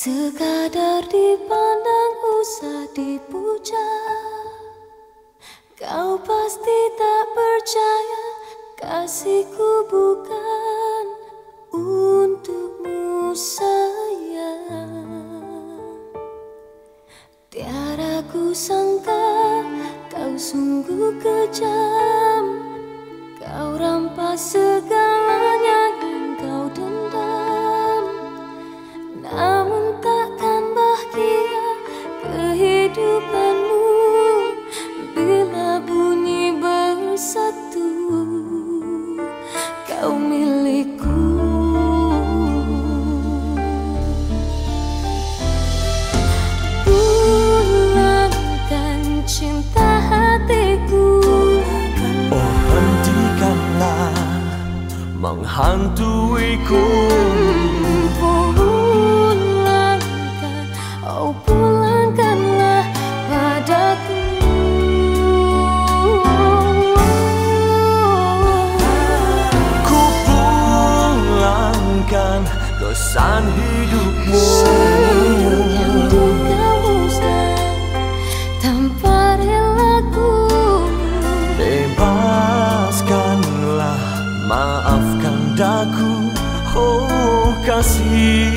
Sekadar dipandang usah dipuja. Kau pasti tak percaya kasihku bukan untukmu sayang. Tiada ku sangka kau sungguh kejam. Kau rampas segalanya yang kau dendam. Namun takkan bahagia kehidupanmu bila bunyi bersatu kau milikku. Pulangkan cinta hatiku. Oh, hentikanlah menghantuiku. Pulangkan, oh pulangkanlah padaku. Ku pulangkan kesan hidupmu Yang kau usah tanpa relaku. Bebaskanlah, maafkan daku, oh kasih.